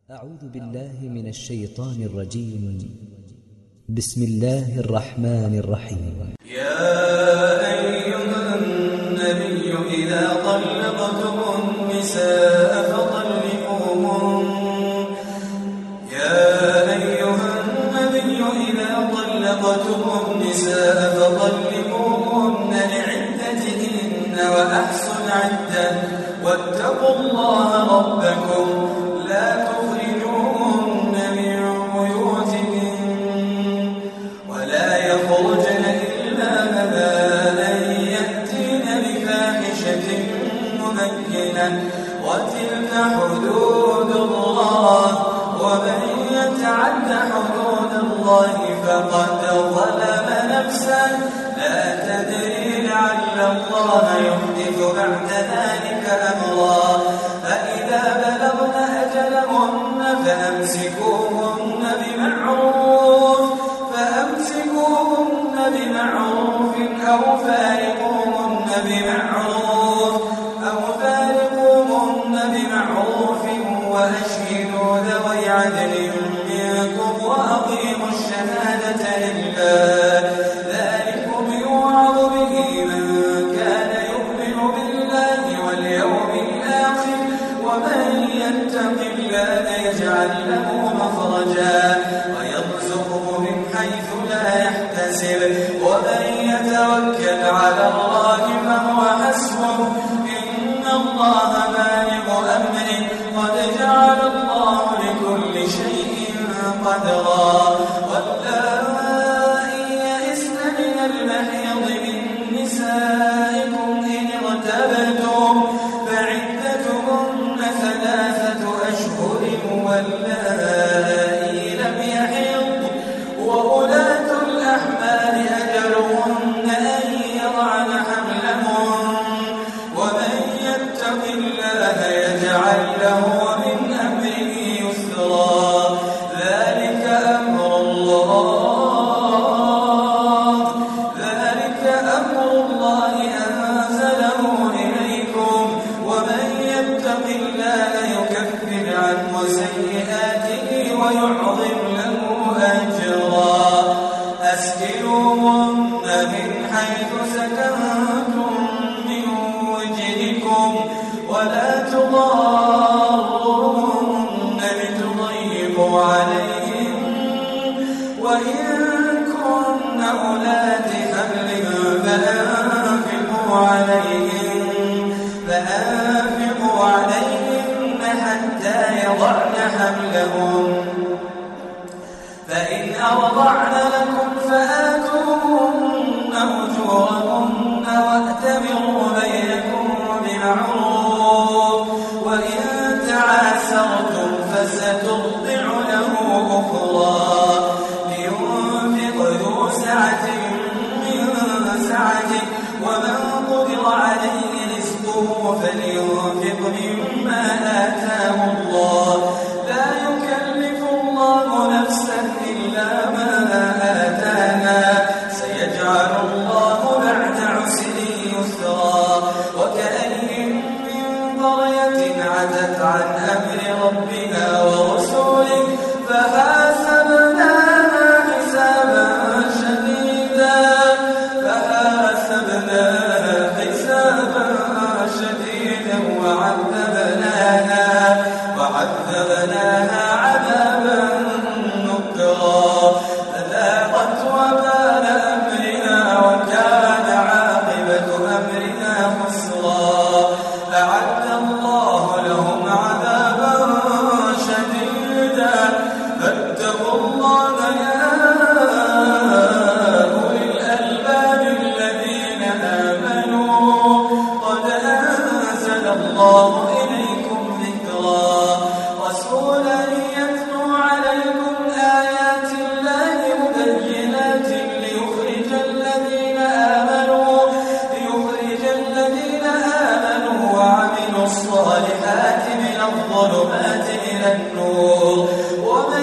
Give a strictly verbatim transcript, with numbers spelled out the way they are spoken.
أعوذ بالله من الشيطان الرجيم. بسم الله الرحمن الرحيم. يا أيها النبي إذا طلقتم النساء فطلقوهن يا أيها النبي إذا طلقتم النساء فطلقوهن لعدتهن وأحصوا العدة واتقوا الله ربكم لا تخرجوهن من بيوتهن ولا يخرجن إلا أن يأتين بفاحشة مبينة وتلك حدود الله ومن يتعد حدود الله فقد ظلم نفسه لا تدري لعل الله يحدث بعد ذلك أمرا فإذا بلغن أجلهن فأمسكوهن بمعروف فأمسكوهن بمعروف أو فارقوهن بمعروف أو فارقوهن بمعروف وأشهدوا ذوي عدل منكم وأقيموا الشهادة لله ذلكم يوعظ به من كان يؤمن بالله واليوم الآخر ومن يتق الله يجعل له مخرجا ويرزقه من حيث لا يحتسب ومن يتوكل على الله فهو حسبه إن الله بالغ أمره قد جعل الله لكل شيء قدرا واللائي يئسن من المحيض من نسائكم إن ارتبتم فعدتهن ثلاثة أشهر واللائي لم يحضن وأولاة الأحمال أجلهن أن يضعن حملهن ومن يتق الله يجعل له من أمره يسرا ذلك أمر الله ذلك أمر الله أنزله إليكم ومن يتق الله يكفر عنه سيئاته ويعظم له أجرا أسكنوهن من حيث سكنتم من وجدكم ولا تضاروهن لتضيقوا عليهم وإن كن أولات حمل فأنفقوا عليهم فأنفقوا عليهن حتى يضعن حملهم فإن أرضعن لكم فآتوهن أجورهن واعتبروا بينكم بمعروف وإن تعاسرتم فسترضع له أخرى لينفق ذو سعة من سعته ومن قدر عليه رزقه فلينفق مما آتاه الله لا يكلف الله نفسا إلا ما آتاها سيجعل الله بعد عسر يسرا وكأين من قرية عتت عن أمر ربها ورسوله فحاسبناها حسابا شديدا فحاسبناها حسابا شديدا وعذبناها وعذبناها عذابا نكرا فذاقت وبال أمرنا وكان عاقبة أمرنا خسرا أعد الله لهم عذابا شديدا فاتقوا الله يا أولي الألباب الذين آمنوا قد أنزل الله إليكم ذكرا رسولا يتلو عليكم آيات الله مبينات ليخرج الذين آمنوا ليخرج الذين آمنوا وعملوا الصالحات من الظلمات إلى النور ومن